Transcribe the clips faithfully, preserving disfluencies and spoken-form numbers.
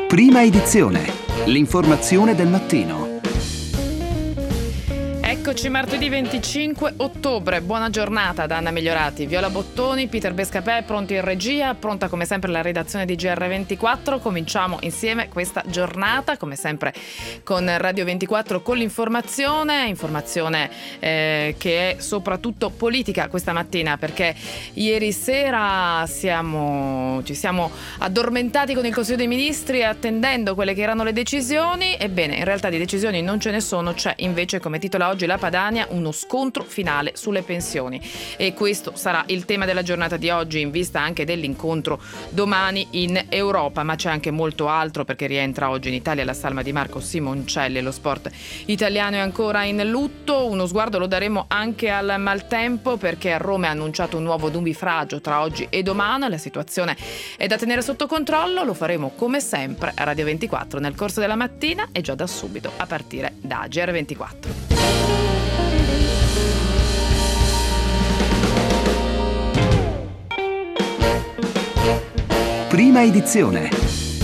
Prima edizione. L'informazione del mattino. Eccoci martedì venticinque ottobre, buona giornata da Anna Migliorati, Viola Bottoni, Peter Bescapè pronti in regia, pronta come sempre la redazione di G R ventiquattro. Cominciamo insieme questa giornata come sempre con Radio ventiquattro con l'informazione, informazione eh, che è soprattutto politica questa mattina, perché ieri sera siamo, ci siamo addormentati con il Consiglio dei Ministri attendendo quelle che erano le decisioni. Ebbene, in realtà di decisioni non ce ne sono, c'è invece, come titola oggi la Padania, uno scontro finale sulle pensioni, e questo sarà il tema della giornata di oggi, in vista anche dell'incontro domani in Europa. Ma c'è anche molto altro, perché rientra oggi in Italia la salma di Marco Simoncelli. Lo sport italiano è ancora in lutto, uno sguardo lo daremo anche al maltempo, perché a Roma è annunciato un nuovo nubifragio tra oggi e domani. La situazione è da tenere sotto controllo, lo faremo come sempre a Radio ventiquattro nel corso della mattina e già da subito a partire da G R ventiquattro. Prima edizione.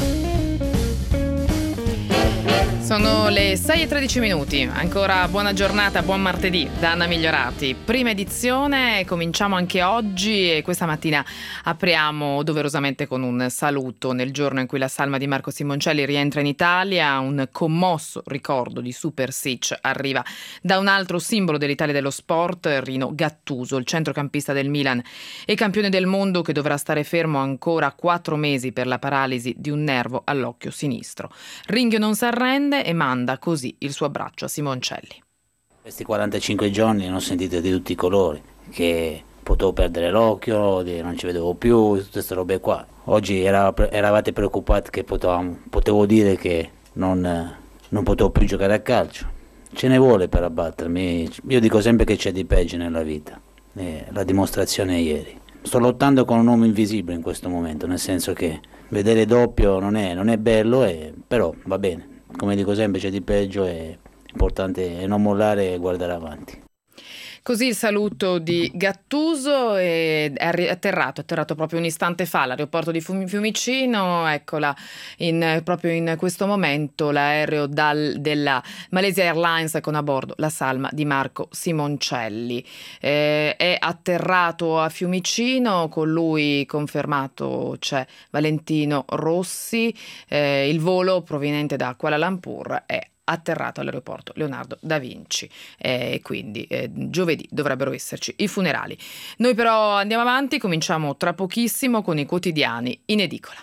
Sono le sei e tredici minuti, ancora buona giornata, buon martedì da Anna Migliorati. Prima edizione, cominciamo anche oggi e questa mattina apriamo doverosamente con un saluto nel giorno in cui la salma di Marco Simoncelli rientra in Italia. Un commosso ricordo di Super Sic arriva da un altro simbolo dell'Italia dello sport, Rino Gattuso, il centrocampista del Milan e campione del mondo, che dovrà stare fermo ancora quattro mesi per la paralisi di un nervo all'occhio sinistro. Ringhio non si arrende e manda così il suo abbraccio a Simoncelli. Questi quarantacinque giorni ne ho sentite di tutti i colori, che potevo perdere l'occhio, non ci vedevo più, tutte queste robe qua. Oggi era, eravate preoccupati che potevamo, potevo dire che non, non potevo più giocare a calcio. Ce ne vuole per abbattermi, io dico sempre che c'è di peggio nella vita, e la dimostrazione è ieri. Sto lottando con un uomo invisibile in questo momento, nel senso che vedere doppio non è, non è bello, e, però va bene. Come dico sempre, c'è di peggio, è importante è non mollare e guardare avanti. Così il saluto di Gattuso, è atterrato, atterrato proprio un istante fa all'aeroporto di Fiumicino. Eccola, in, proprio in questo momento l'aereo dal, della Malaysia Airlines con a bordo la salma di Marco Simoncelli. Eh, è atterrato a Fiumicino, con lui confermato c'è Valentino Rossi. Eh, il volo proveniente da Kuala Lumpur è atterrato all'aeroporto Leonardo da Vinci, e eh, quindi eh, giovedì dovrebbero esserci i funerali. Noi però andiamo avanti, cominciamo tra pochissimo con i quotidiani in edicola.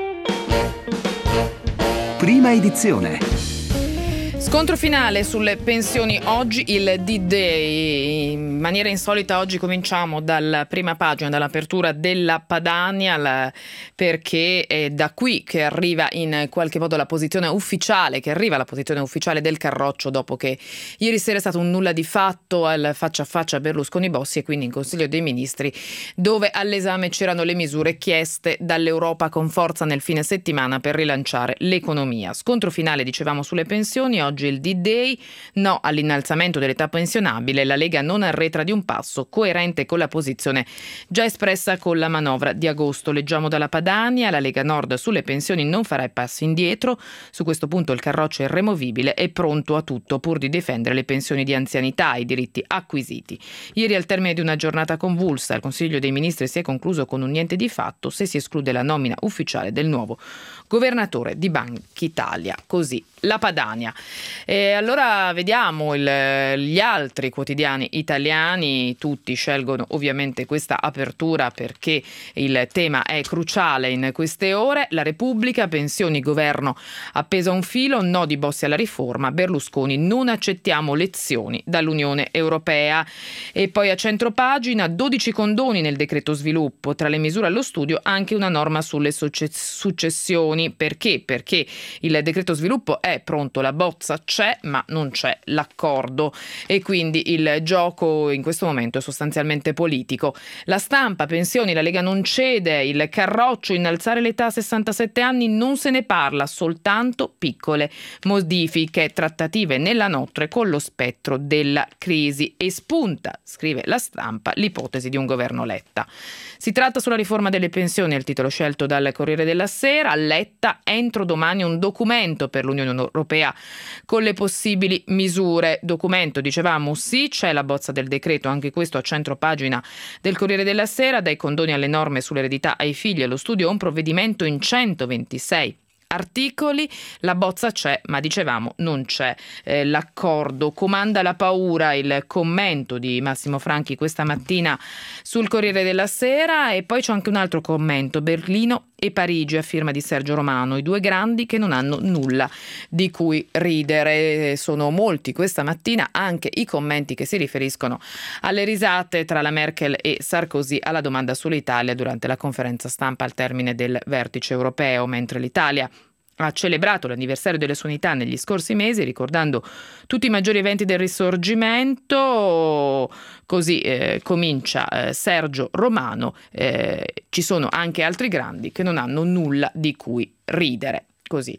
Prima edizione. Scontro finale sulle pensioni oggi, il D-Day. In maniera insolita oggi cominciamo dalla prima pagina, dall'apertura della Padania, la, perché è da qui che arriva in qualche modo la posizione ufficiale, che arriva la posizione ufficiale del Carroccio, dopo che ieri sera è stato un nulla di fatto al faccia a faccia Berlusconi-Bossi, e quindi in Consiglio dei Ministri, dove all'esame c'erano le misure chieste dall'Europa con forza nel fine settimana per rilanciare l'economia. Scontro finale, dicevamo, sulle pensioni. Oggi il D-Day, no all'innalzamento dell'età pensionabile, la Lega non arretra di un passo, coerente con la posizione già espressa con la manovra di agosto. Leggiamo dalla Padania, la Lega Nord sulle pensioni non farà passi indietro, su questo punto il Carroccio è irremovibile e pronto a tutto pur di difendere le pensioni di anzianità e i diritti acquisiti. Ieri, al termine di una giornata convulsa, il Consiglio dei Ministri si è concluso con un niente di fatto, se si esclude la nomina ufficiale del nuovo governatore di Banca Italia. Così la Padania. E allora vediamo il, gli altri quotidiani italiani. Tutti scelgono ovviamente questa apertura perché il tema è cruciale in queste ore. La Repubblica, pensioni, governo appeso a un filo, no di Bossi alla riforma, Berlusconi, non accettiamo lezioni dall'Unione Europea. E poi a centropagina, dodici condoni nel decreto sviluppo, tra le misure allo studio anche una norma sulle successioni. Perché? Perché il decreto sviluppo è è pronto, la bozza c'è, ma non c'è l'accordo e quindi il gioco in questo momento è sostanzialmente politico. La Stampa, pensioni, la Lega non cede, il Carroccio, innalzare l'età a sessantasette anni non se ne parla, soltanto piccole modifiche, trattative nella notte con lo spettro della crisi e spunta, scrive la Stampa, l'ipotesi di un governo Letta. Si tratta sulla riforma delle pensioni, il titolo scelto dal Corriere della Sera. Letta, entro domani un documento per l'Unione Europea con le possibili misure. Documento, dicevamo, sì, c'è la bozza del decreto, anche questo a centro pagina del Corriere della Sera, dai condoni alle norme sull'eredità ai figli allo studio, un provvedimento in centoventisei articoli, la bozza c'è, ma dicevamo non c'è eh, l'accordo. Comanda la paura, il commento di Massimo Franchi questa mattina sul Corriere della Sera, e poi c'è anche un altro commento, Berlino e Parigi, a firma di Sergio Romano, i due grandi che non hanno nulla di cui ridere. Sono molti questa mattina anche i commenti che si riferiscono alle risate tra la Merkel e Sarkozy alla domanda sull'Italia durante la conferenza stampa al termine del vertice europeo, mentre l'Italia ha celebrato l'anniversario delle sue unità negli scorsi mesi, ricordando tutti i maggiori eventi del Risorgimento. Così eh, comincia eh, Sergio Romano, eh, ci sono anche altri grandi che non hanno nulla di cui ridere. Così.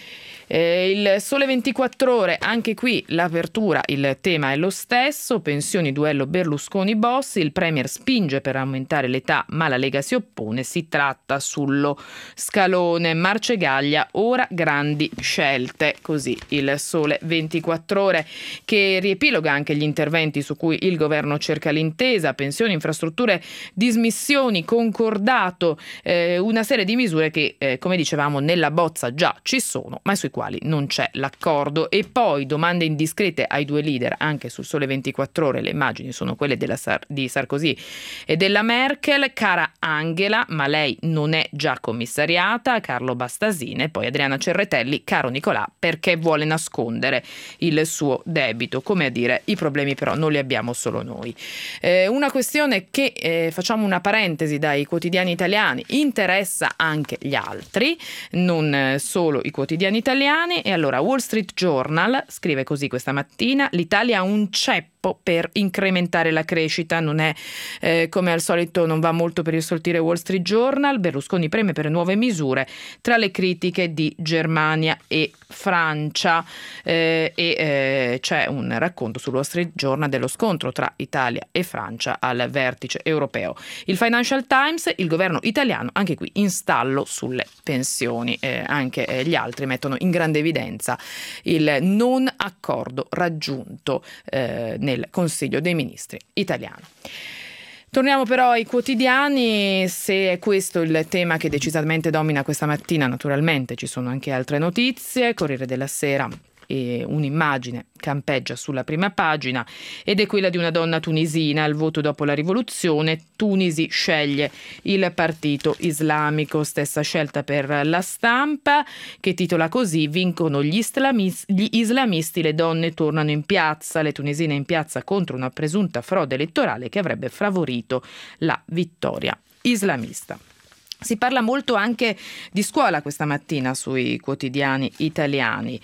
Eh, il Sole ventiquattro Ore, anche qui l'apertura, il tema è lo stesso, pensioni, duello Berlusconi-Bossi, il Premier spinge per aumentare l'età ma la Lega si oppone, si tratta sullo scalone, Marcegaglia, ora grandi scelte, così il Sole ventiquattro Ore, che riepiloga anche gli interventi su cui il governo cerca l'intesa, pensioni, infrastrutture, dismissioni, concordato, eh, una serie di misure che eh, come dicevamo nella bozza già ci sono ma sui quali non c'è l'accordo. E poi domande indiscrete ai due leader, anche sul Sole ventiquattro Ore le immagini sono quelle della Sar- di Sarkozy e della Merkel. Cara Angela, ma lei non è già commissariata? Carlo Bastasine. Poi Adriana Cerretelli, caro Nicolà, perché vuole nascondere il suo debito? Come a dire, i problemi però non li abbiamo solo noi. Eh, una questione che, eh, facciamo una parentesi, dai quotidiani italiani interessa anche gli altri, non eh, solo i quotidiani italiani. E allora Wall Street Journal scrive così questa mattina: l'Italia ha un ceppo per incrementare la crescita. Non è eh, come al solito, non va molto per il soltire Wall Street Journal. Berlusconi preme per nuove misure tra le critiche di Germania e Francia, eh, e eh, c'è un racconto sul Wall Street Journal dello scontro tra Italia e Francia al vertice europeo. Il Financial Times, il governo italiano anche qui in stallo sulle pensioni, eh, anche eh, gli altri mettono in grande evidenza il non accordo raggiunto eh, nel Consiglio dei Ministri italiano. Torniamo però ai quotidiani, se è questo il tema che decisamente domina questa mattina, naturalmente ci sono anche altre notizie. Corriere della Sera, e un'immagine campeggia sulla prima pagina ed è quella di una donna tunisina. Al voto dopo la rivoluzione, Tunisi sceglie il partito islamico, stessa scelta per la Stampa, che titola così: vincono gli, islamis- gli islamisti, le donne tornano in piazza, le tunisine in piazza contro una presunta frode elettorale che avrebbe favorito la vittoria islamista. Si parla molto anche di scuola questa mattina sui quotidiani italiani.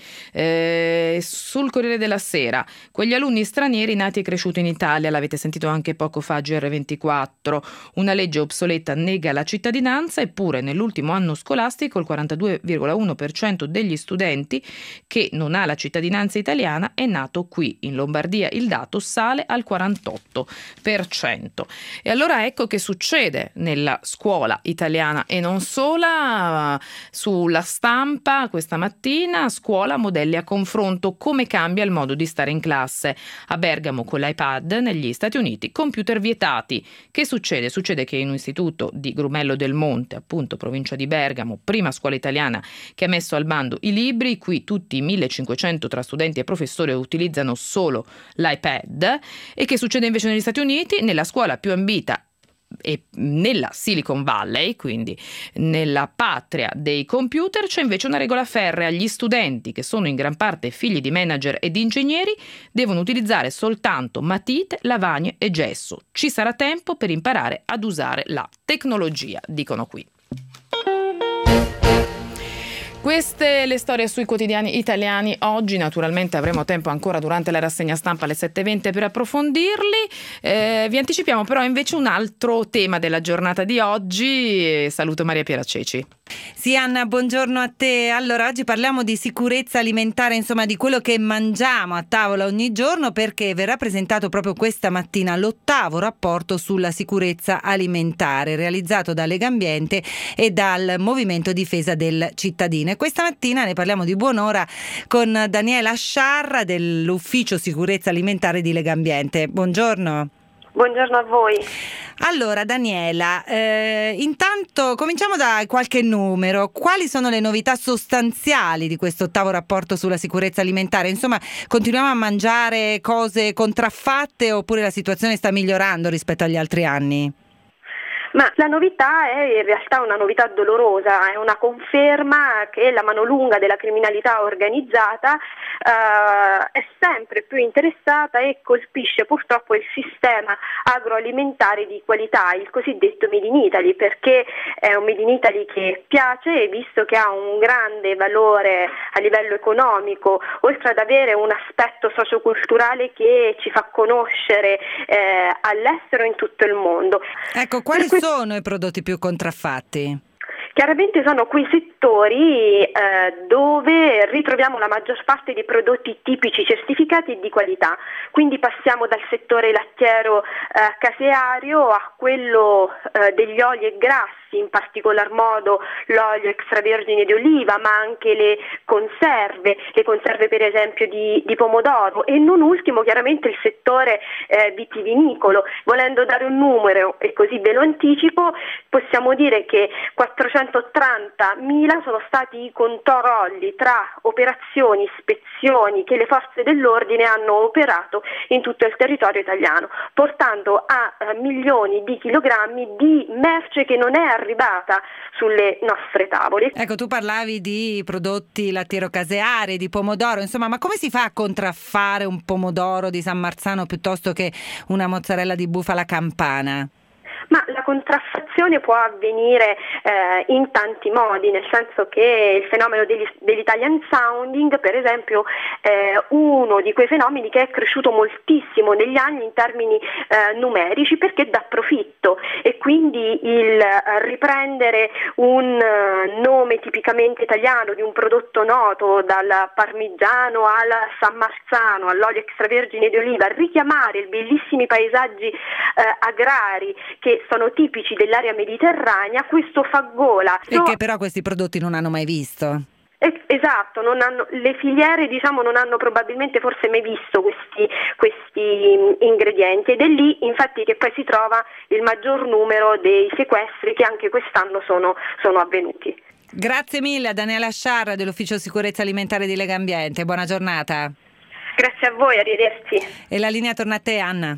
Eh, sul Corriere della Sera, quegli alunni stranieri nati e cresciuti in Italia, l'avete sentito anche poco fa a G R ventiquattro, una legge obsoleta nega la cittadinanza, eppure nell'ultimo anno scolastico il quarantadue virgola uno per cento degli studenti che non ha la cittadinanza italiana è nato qui. In Lombardia il dato sale al quarantotto per cento. E allora ecco che succede nella scuola italiana e non sola. Sulla Stampa questa mattina, scuola, modelli a confronto, come cambia il modo di stare in classe. A Bergamo con l'iPad, negli Stati Uniti computer vietati. Che succede? Succede che in un istituto di Grumello del Monte, appunto provincia di Bergamo, prima scuola italiana che ha messo al bando i libri, qui tutti i millecinquecento tra studenti e professori utilizzano solo l'iPad. E che succede invece negli Stati Uniti? Nella scuola più ambita e nella Silicon Valley, quindi nella patria dei computer, c'è invece una regola ferrea: gli studenti, che sono in gran parte figli di manager e di ingegneri, devono utilizzare soltanto matite, lavagne e gesso. Ci sarà tempo per imparare ad usare la tecnologia, dicono qui. Queste le storie sui quotidiani italiani oggi. Naturalmente avremo tempo ancora durante la rassegna stampa alle sette e venti per approfondirli. Eh, vi anticipiamo però invece un altro tema della giornata di oggi. Saluto Maria Piera Ceci. Sì, Anna, buongiorno a te. Allora, oggi parliamo di sicurezza alimentare, insomma di quello che mangiamo a tavola ogni giorno, perché verrà presentato proprio questa mattina l'ottavo rapporto sulla sicurezza alimentare realizzato da Legambiente e dal Movimento Difesa del Cittadino. E questa mattina ne parliamo di buon'ora con Daniela Sciarra dell'Ufficio Sicurezza Alimentare di Legambiente. Buongiorno. Buongiorno a voi. Allora Daniela, eh, intanto cominciamo da qualche numero. Quali sono le novità sostanziali di questo ottavo rapporto sulla sicurezza alimentare? Insomma, continuiamo a mangiare cose contraffatte oppure la situazione sta migliorando rispetto agli altri anni? Ma la novità è in realtà una novità dolorosa, è una conferma che la mano lunga della criminalità organizzata eh, è sempre più interessata e colpisce purtroppo il sistema agroalimentare di qualità, il cosiddetto Made in Italy, perché è un Made in Italy che piace, visto che ha un grande valore a livello economico, oltre ad avere un aspetto socioculturale che ci fa conoscere eh, all'estero e in tutto il mondo. Ecco, quali sono i prodotti più contraffatti? Chiaramente sono quei settori eh, dove ritroviamo la maggior parte dei prodotti tipici certificati e di qualità, quindi passiamo dal settore lattiero eh, caseario a quello eh, degli oli e grassi, in particolar modo l'olio extravergine di oliva, ma anche le conserve, le conserve per esempio di, di pomodoro e non ultimo chiaramente il settore eh, vitivinicolo. Volendo dare un numero, e così ve lo anticipo, possiamo dire che quattrocentottantamila sono stati i controlli tra operazioni, ispezioni che le forze dell'ordine hanno operato in tutto il territorio italiano, portando a eh, milioni di chilogrammi di merce che non è arrivata sulle nostre tavole. Ecco, tu parlavi di prodotti lattiero-caseari, di pomodoro, insomma, ma come si fa a contraffare un pomodoro di San Marzano piuttosto che una mozzarella di bufala campana? Ma la contraffazione può avvenire eh, in tanti modi, nel senso che il fenomeno degli, dell'Italian sounding, per esempio, è uno di quei fenomeni che è cresciuto moltissimo negli anni in termini eh, numerici, perché dà profitto, e quindi il riprendere un nome tipicamente italiano di un prodotto noto, dal parmigiano al San Marzano, all'olio extravergine di oliva, richiamare i bellissimi paesaggi eh, agrari che sono tipici dell'area mediterranea, questo fa gola. E che però questi prodotti non hanno mai visto. Esatto, non hanno, le filiere diciamo non hanno probabilmente forse mai visto questi, questi ingredienti, ed è lì infatti che poi si trova il maggior numero dei sequestri che anche quest'anno sono, sono avvenuti. Grazie mille a Daniela Sciarra dell'Ufficio Sicurezza Alimentare di Legambiente, buona giornata. Grazie a voi, arrivederci. E la linea torna a te, Anna.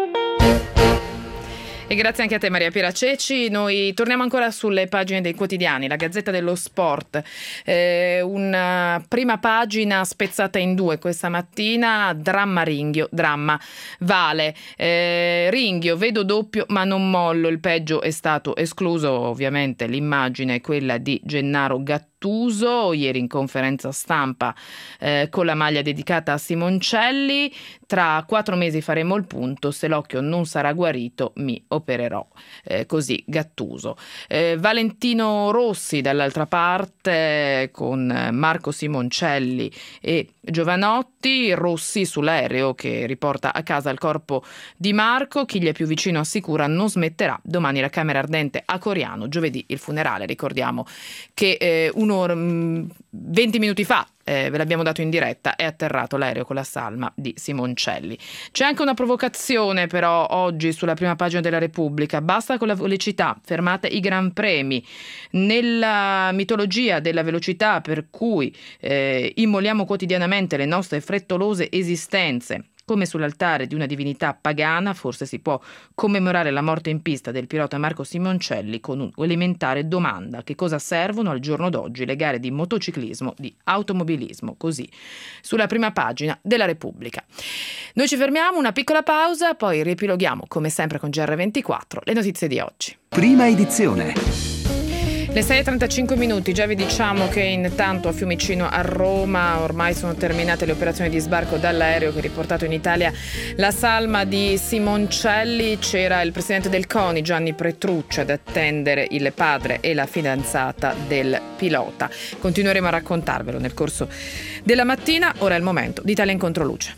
E grazie anche a te Maria Piera Ceci. Noi torniamo ancora sulle pagine dei quotidiani. La Gazzetta dello Sport, eh, una prima pagina spezzata in due questa mattina. Dramma Ringhio, dramma Vale, eh, Ringhio, vedo doppio ma non mollo, il peggio è stato escluso. Ovviamente l'immagine è quella di Gennaro Gattuso ieri in conferenza stampa eh, con la maglia dedicata a Simoncelli. Tra quattro mesi faremo il punto, se l'occhio non sarà guarito mi opererò. Eh, così Gattuso. Eh, Valentino Rossi dall'altra parte con Marco Simoncelli e Giovanotti. Rossi sull'aereo che riporta a casa il corpo di Marco. Chi gli è più vicino assicura non smetterà. Domani la Camera Ardente a Coriano, giovedì il funerale. Ricordiamo che eh, un'ora, venti minuti fa Eh, ve l'abbiamo dato in diretta, è atterrato l'aereo con la salma di Simoncelli. C'è anche una provocazione però oggi sulla prima pagina della Repubblica. Basta con la velocità, fermate i gran premi. Nella mitologia della velocità per cui eh, immoliamo quotidianamente le nostre frettolose esistenze, come sull'altare di una divinità pagana, forse si può commemorare la morte in pista del pilota Marco Simoncelli con un'elementare domanda: che cosa servono al giorno d'oggi le gare di motociclismo, di automobilismo? Così, sulla prima pagina della Repubblica. Noi ci fermiamo, una piccola pausa, poi riepiloghiamo, come sempre con G R ventiquattro, le notizie di oggi. Prima edizione. Le sei e trentacinque minuti, già vi diciamo che intanto a Fiumicino a Roma ormai sono terminate le operazioni di sbarco dall'aereo che ha riportato in Italia la salma di Simoncelli. C'era il presidente del CONI Gianni Petrucci ad attendere il padre e la fidanzata del pilota. Continueremo a raccontarvelo nel corso della mattina. Ora è il momento di Italia in Controluce.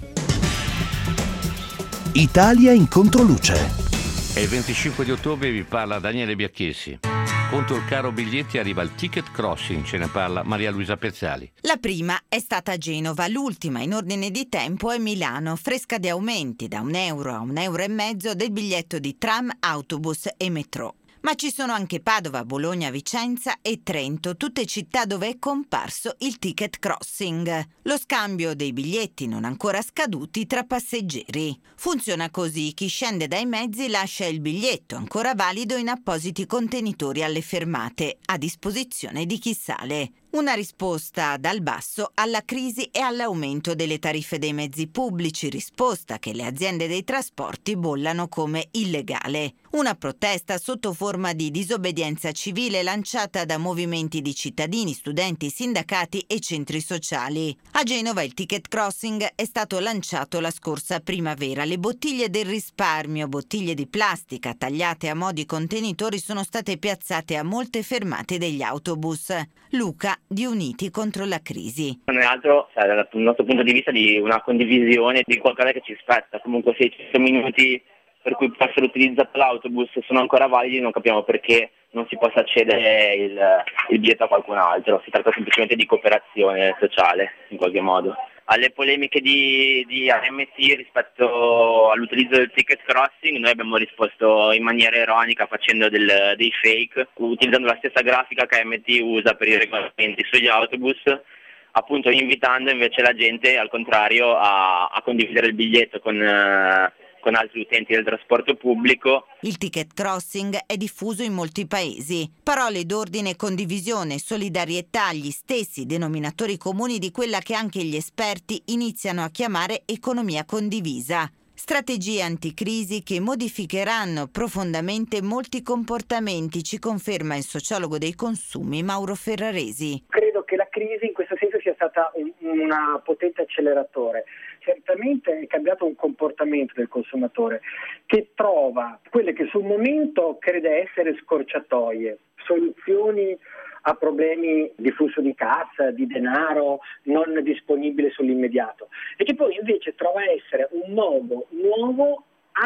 Italia in Controluce. È il venticinque di ottobre, vi parla Daniele Biacchessi. Contro il caro biglietti arriva il ticket crossing, ce ne parla Maria Luisa Pezzali. La prima è stata Genova, l'ultima in ordine di tempo è Milano, fresca di aumenti da un euro a un euro e mezzo del biglietto di tram, autobus e metro. Ma ci sono anche Padova, Bologna, Vicenza e Trento, tutte città dove è comparso il ticket crossing, lo scambio dei biglietti non ancora scaduti tra passeggeri. Funziona così: chi scende dai mezzi lascia il biglietto ancora valido in appositi contenitori alle fermate, a disposizione di chi sale. Una risposta dal basso alla crisi e all'aumento delle tariffe dei mezzi pubblici, risposta che le aziende dei trasporti bollano come illegale. Una protesta sotto forma di disobbedienza civile lanciata da movimenti di cittadini, studenti, sindacati e centri sociali. A Genova il ticket crossing è stato lanciato la scorsa primavera. Le bottiglie del risparmio, bottiglie di plastica tagliate a mo' di contenitori, sono state piazzate a molte fermate degli autobus. Luca di Uniti contro la crisi. Non è altro, cioè, dal nostro punto di vista, di una condivisione di qualcosa che ci spetta. Comunque se i cento minuti per cui può essere utilizzato l'autobus sono ancora validi, non capiamo perché non si possa accedere il, il biglietto a qualcun altro. Si tratta semplicemente di cooperazione sociale, in qualche modo. Alle polemiche di, di A M T rispetto all'utilizzo del ticket crossing, noi abbiamo risposto in maniera ironica facendo del, dei fake, utilizzando la stessa grafica che A M T usa per i regolamenti sugli autobus, appunto invitando invece la gente al contrario a, a condividere il biglietto con... Eh, con altri utenti del trasporto pubblico. Il ticket crossing è diffuso in molti paesi. Parole d'ordine, condivisione, solidarietà, gli stessi denominatori comuni di quella che anche gli esperti iniziano a chiamare economia condivisa. Strategie anticrisi che modificheranno profondamente molti comportamenti, ci conferma il sociologo dei consumi Mauro Ferraresi. Credo che la crisi in questo senso sia stata un, una potente acceleratore. Certamente è cambiato un comportamento del consumatore che trova quelle che sul momento crede essere scorciatoie, soluzioni a problemi di flusso di cassa, di denaro non disponibile sull'immediato, e che poi invece trova essere un modo nuovo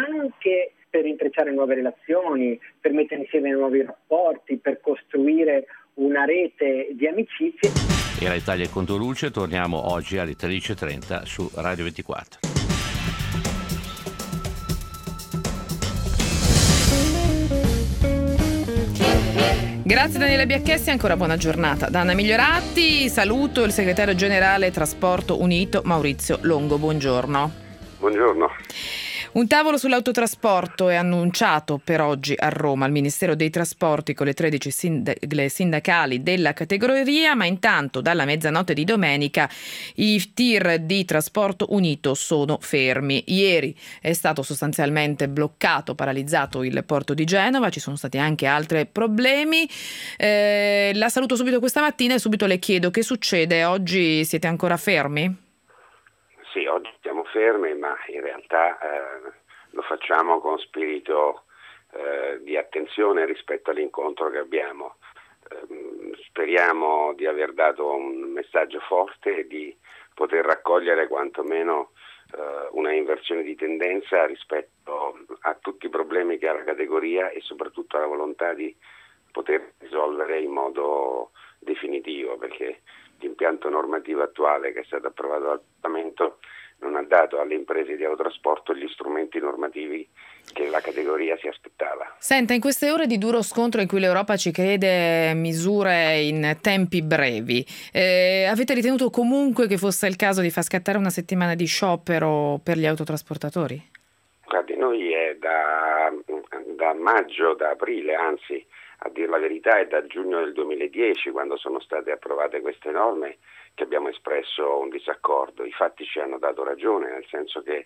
anche per intrecciare nuove relazioni, per mettere insieme nuovi rapporti, per costruire una rete di amicizie. Era Italia in Controluce, torniamo oggi alle tredici e trenta su Radio ventiquattro. Grazie Daniele Biacchessi, ancora buona giornata. Da Anna Migliorati, saluto il segretario generale Trasporto Unito Maurizio Longo, buongiorno. Buongiorno. Un tavolo sull'autotrasporto è annunciato per oggi a Roma al Ministero dei Trasporti con le tredici sigle sindacali della categoria, ma intanto dalla mezzanotte di domenica i tir di Trasporto Unito sono fermi. Ieri è stato sostanzialmente bloccato, paralizzato il porto di Genova, ci sono stati anche altri problemi. Eh, la saluto subito questa mattina e subito le chiedo che succede, oggi siete ancora fermi? Sì, oggi siamo fermi, ma in realtà eh, lo facciamo con spirito eh, di attenzione rispetto all'incontro che abbiamo. Eh, speriamo di aver dato un messaggio forte e di poter raccogliere quantomeno eh, una inversione di tendenza rispetto a tutti i problemi che ha la categoria e soprattutto alla volontà di poter risolvere in modo definitivo, perché l'impianto normativo attuale che è stato approvato dal Parlamento non ha dato alle imprese di autotrasporto gli strumenti normativi che la categoria si aspettava. Senta, in queste ore di duro scontro in cui l'Europa ci chiede misure in tempi brevi, eh, avete ritenuto comunque che fosse il caso di far scattare una settimana di sciopero per gli autotrasportatori? Guardi, noi è da, da maggio, da aprile, anzi, a dir la verità è da giugno del duemiladieci, quando sono state approvate queste norme, che abbiamo espresso un disaccordo. I fatti ci hanno dato ragione, nel senso che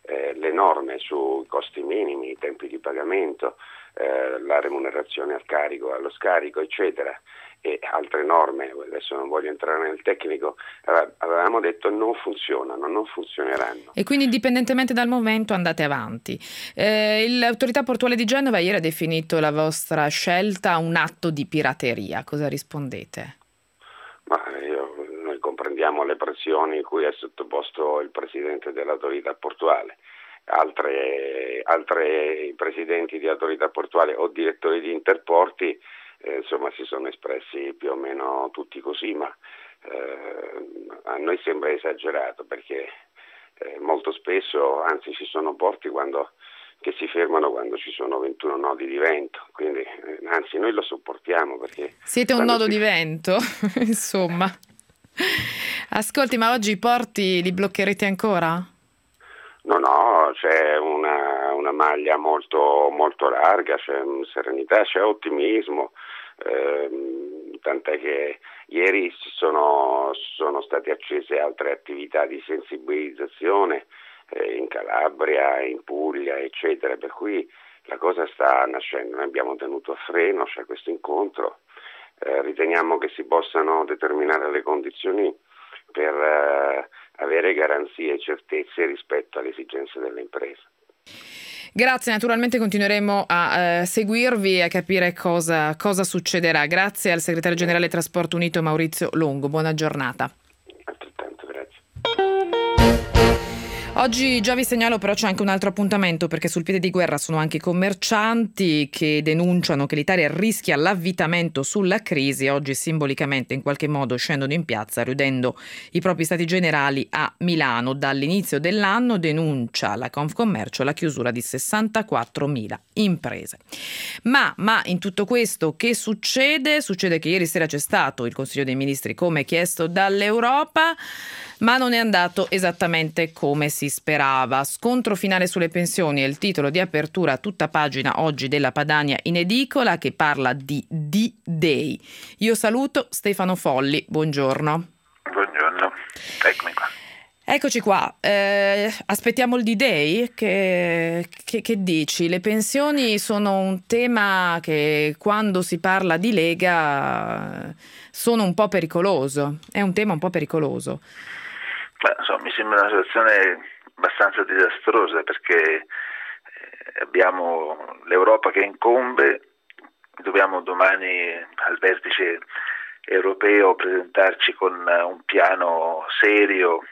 eh, le norme sui costi minimi, i tempi di pagamento, eh, la remunerazione al carico, allo scarico, eccetera, e altre norme, adesso non voglio entrare nel tecnico, avevamo detto non funzionano, non funzioneranno. E quindi indipendentemente dal momento andate avanti. Eh, l'autorità portuale di Genova ieri ha definito la vostra scelta un atto di pirateria, cosa rispondete? Ma io, noi comprendiamo le pressioni cui è sottoposto il presidente dell'autorità portuale. Altre, altre presidenti di autorità portuale o direttori di interporti Eh, insomma si sono espressi più o meno tutti così, ma eh, a noi sembra esagerato, perché eh, molto spesso, anzi ci sono porti quando, che si fermano quando ci sono ventuno nodi di vento, quindi eh, anzi noi lo sopportiamo perché... Siete un nodo si... di vento, insomma. Ascolti, ma oggi i porti li bloccherete ancora? No, no, c'è una, una maglia molto, molto larga, c'è serenità, c'è ottimismo, ehm, tant'è che ieri sono, sono state accese altre attività di sensibilizzazione eh, in Calabria, in Puglia, eccetera, per cui la cosa sta nascendo. Noi abbiamo tenuto a freno, c'è questo incontro, eh, riteniamo che si possano determinare le condizioni per eh, avere garanzie e certezze rispetto alle esigenze delle imprese. Grazie, naturalmente continueremo a eh, seguirvi e a capire cosa, cosa succederà. Grazie al segretario generale Trasporto Unito Maurizio Longo, buona giornata. Altrettanto, grazie. Oggi già vi segnalo però c'è anche un altro appuntamento, perché sul piede di guerra sono anche i commercianti che denunciano che l'Italia rischia l'avvitamento sulla crisi. Oggi simbolicamente in qualche modo scendono in piazza riudendo i propri stati generali a Milano. Dall'inizio dell'anno denuncia la Confcommercio la chiusura di sessantaquattromila imprese. Ma, ma in tutto questo che succede? Succede che ieri sera c'è stato il Consiglio dei Ministri come chiesto dall'Europa, ma non è andato esattamente come si sperava. Scontro finale sulle pensioni è il titolo di apertura a tutta pagina oggi della Padania in edicola, che parla di D-Day. Io saluto Stefano Folli, buongiorno. Buongiorno, eccomi qua. Eccoci qua, eh, aspettiamo il D-Day, che, che, che dici? Le pensioni sono un tema che quando si parla di Lega sono un po' pericoloso, è un tema un po' pericoloso. Beh, insomma, mi sembra una situazione abbastanza disastrosa, perché abbiamo l'Europa che incombe, dobbiamo domani al vertice europeo presentarci con un piano serio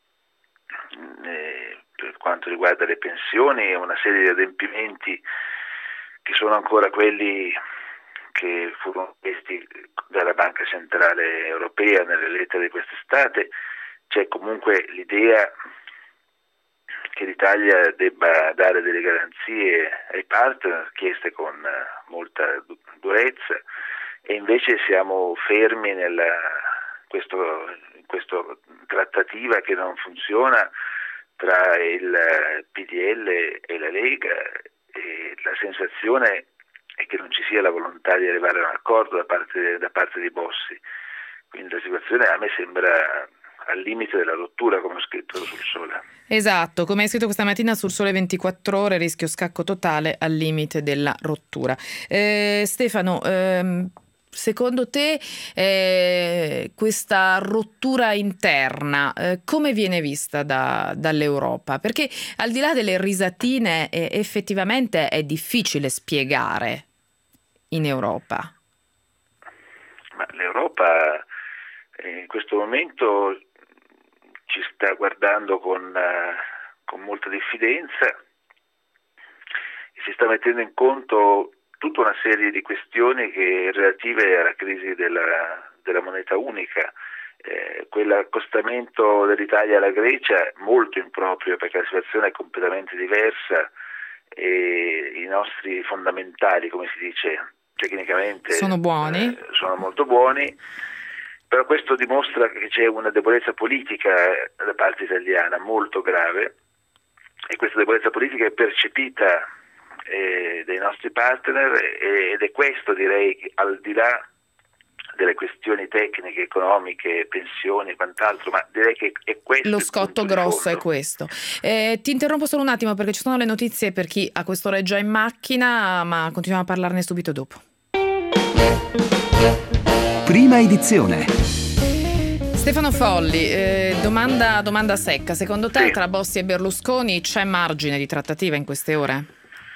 eh, per quanto riguarda le pensioni e una serie di adempimenti che sono ancora quelli che furono chiesti dalla Banca Centrale Europea nelle lettere di quest'estate. C'è comunque l'idea che l'Italia debba dare delle garanzie ai partner chieste con molta durezza, e invece siamo fermi nella questo, in questa trattativa che non funziona tra il P D L e la Lega, e la sensazione è che non ci sia la volontà di arrivare a un accordo da parte, da parte dei bossi. Quindi la situazione a me sembra al limite della rottura, come ho scritto sul Sole. Esatto, come hai scritto questa mattina sul Sole ventiquattro Ore, rischio scacco totale al limite della rottura. Eh, Stefano, ehm, secondo te eh, questa rottura interna eh, come viene vista da, dall'Europa? Perché al di là delle risatine eh, effettivamente è difficile spiegare in Europa. Ma l'Europa in questo momento ci sta guardando con, uh, con molta diffidenza e si sta mettendo in conto tutta una serie di questioni che relative alla crisi della, della moneta unica, eh, quell'accostamento dell'Italia alla Grecia molto improprio, perché la situazione è completamente diversa e i nostri fondamentali, come si dice tecnicamente, sono buoni, eh, sono molto buoni. Però questo dimostra che c'è una debolezza politica da parte italiana molto grave, e questa debolezza politica è percepita eh, dai nostri partner, ed è questo, direi, che al di là delle questioni tecniche, economiche, pensioni e quant'altro, ma direi che è questo lo scotto grosso, è questo. Eh, ti interrompo solo un attimo perché ci sono le notizie per chi a quest'ora è già in macchina, ma continuiamo a parlarne subito dopo. Prima edizione. Stefano Folli, eh, domanda, domanda secca. Secondo te sì. tra Bossi e Berlusconi c'è margine di trattativa in queste ore?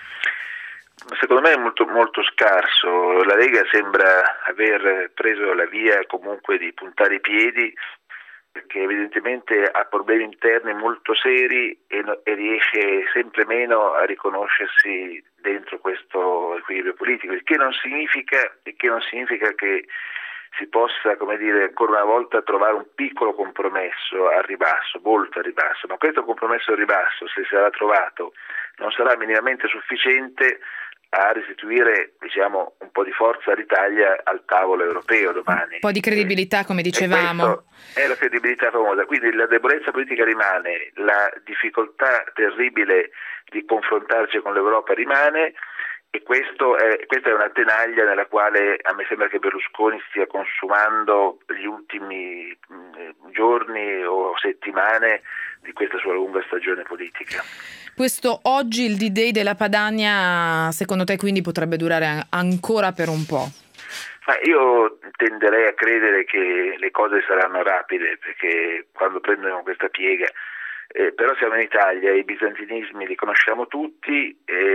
Secondo me è molto, molto scarso. La Lega sembra aver preso la via comunque di puntare i piedi, perché evidentemente ha problemi interni molto seri e, no, e riesce sempre meno a riconoscersi dentro questo equilibrio politico, il che non significa, il che non significa che si possa, come dire, ancora una volta trovare un piccolo compromesso al ribasso, molto al ribasso, ma questo compromesso al ribasso, se sarà trovato, non sarà minimamente sufficiente a restituire, diciamo, un po' di forza all'Italia al tavolo europeo domani. Un po' di credibilità, come dicevamo. È la credibilità famosa, quindi la debolezza politica rimane, la difficoltà terribile di confrontarci con l'Europa rimane, e questo è, questa è una tenaglia nella quale a me sembra che Berlusconi stia consumando gli ultimi mh, giorni o settimane di questa sua lunga stagione politica. Questo oggi il D-Day della Padania, secondo te quindi potrebbe durare ancora per un po'? Ma io tenderei a credere che le cose saranno rapide, perché quando prendono questa piega, eh, però siamo in Italia, i bizantinismi li conosciamo tutti,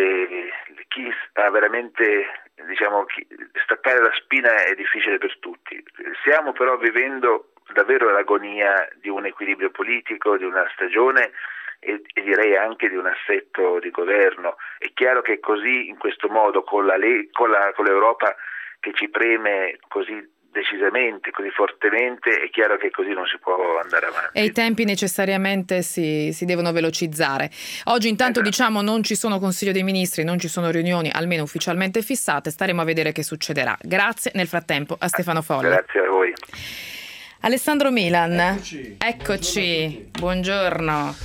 e chi ha veramente, diciamo, chi, staccare la spina è difficile per tutti. Stiamo però vivendo davvero l'agonia di un equilibrio politico, di una stagione e, e direi anche di un assetto di governo. È chiaro che così, in questo modo, con la, con la con l'Europa che ci preme così decisamente, così fortemente, è chiaro che così non si può andare avanti. E i tempi necessariamente si, si devono velocizzare. Oggi intanto esatto. diciamo non ci sono Consiglio dei Ministri, non ci sono riunioni almeno ufficialmente fissate, staremo a vedere che succederà. Grazie nel frattempo a Stefano Folli. Grazie a voi. Alessandro Milan. Eccoci. Eccoci. Buongiorno.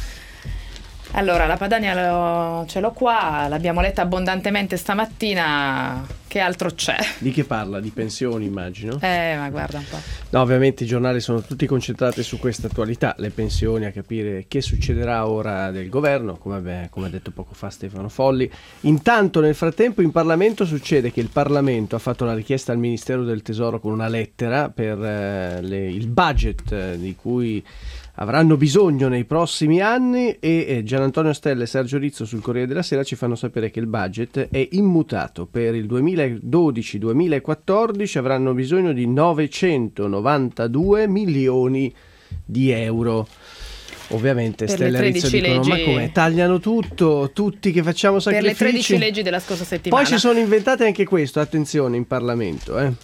Allora, la Padania lo, ce l'ho qua, l'abbiamo letta abbondantemente stamattina, che altro c'è? Di che parla? Di pensioni, immagino? Eh, ma guarda un po'. No, ovviamente i giornali sono tutti concentrati su questa attualità, le pensioni, a capire che succederà ora del governo, come, beh, come ha detto poco fa Stefano Folli. Intanto, nel frattempo, in Parlamento succede che il Parlamento ha fatto la richiesta al Ministero del Tesoro con una lettera per eh, le, il budget eh, di cui avranno bisogno nei prossimi anni, e eh, Gian Antonio Stella e Sergio Rizzo sul Corriere della Sera ci fanno sapere che il budget è immutato. Per il duemiladodici duemilaquattordici avranno bisogno di novecentonovantadue milioni di euro. Ovviamente per Stella e Rizzo dicono leggi... ma come, tagliano tutto, tutti che facciamo sacrifici. Per le tredici leggi della scorsa settimana. Poi si sono inventate anche questo, attenzione, in Parlamento, eh.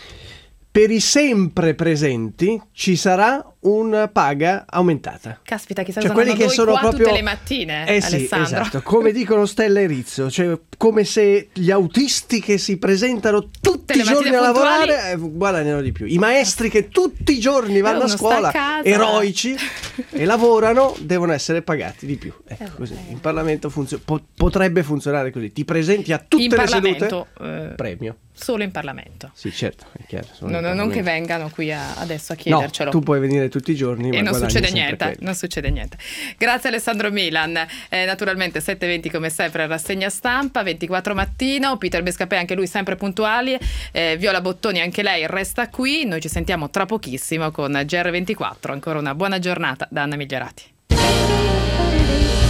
Per i sempre presenti ci sarà una paga aumentata. Caspita, chissà, cioè, cosa quelli che noi sono qua proprio tutte le mattine, eh sì, Alessandro. Esatto, come dicono Stella e Rizzo, cioè come se gli autisti che si presentano tutti i giorni a lavorare eh, guadagnano di più. I maestri che tutti i giorni vanno a scuola, a eroici, e lavorano, devono essere pagati di più. Ecco, così. In Parlamento funzio- po- potrebbe funzionare così. Ti presenti a tutte in le Parlamento, sedute, eh, premio. Solo in Parlamento. Sì, certo, è chiaro. No, no, non che vengano qui a, adesso a chiedercelo. No, tu puoi venire tutti i giorni, e ma non succede niente, quello. non succede niente. Grazie Alessandro Milan. Eh, naturalmente sette e venti come sempre rassegna stampa, ventiquattro mattino, Peter Bescapè anche lui sempre puntuali, eh, Viola Bottoni anche lei resta qui, noi ci sentiamo tra pochissimo con G R ventiquattro. Ancora una buona giornata da Anna Migliorati.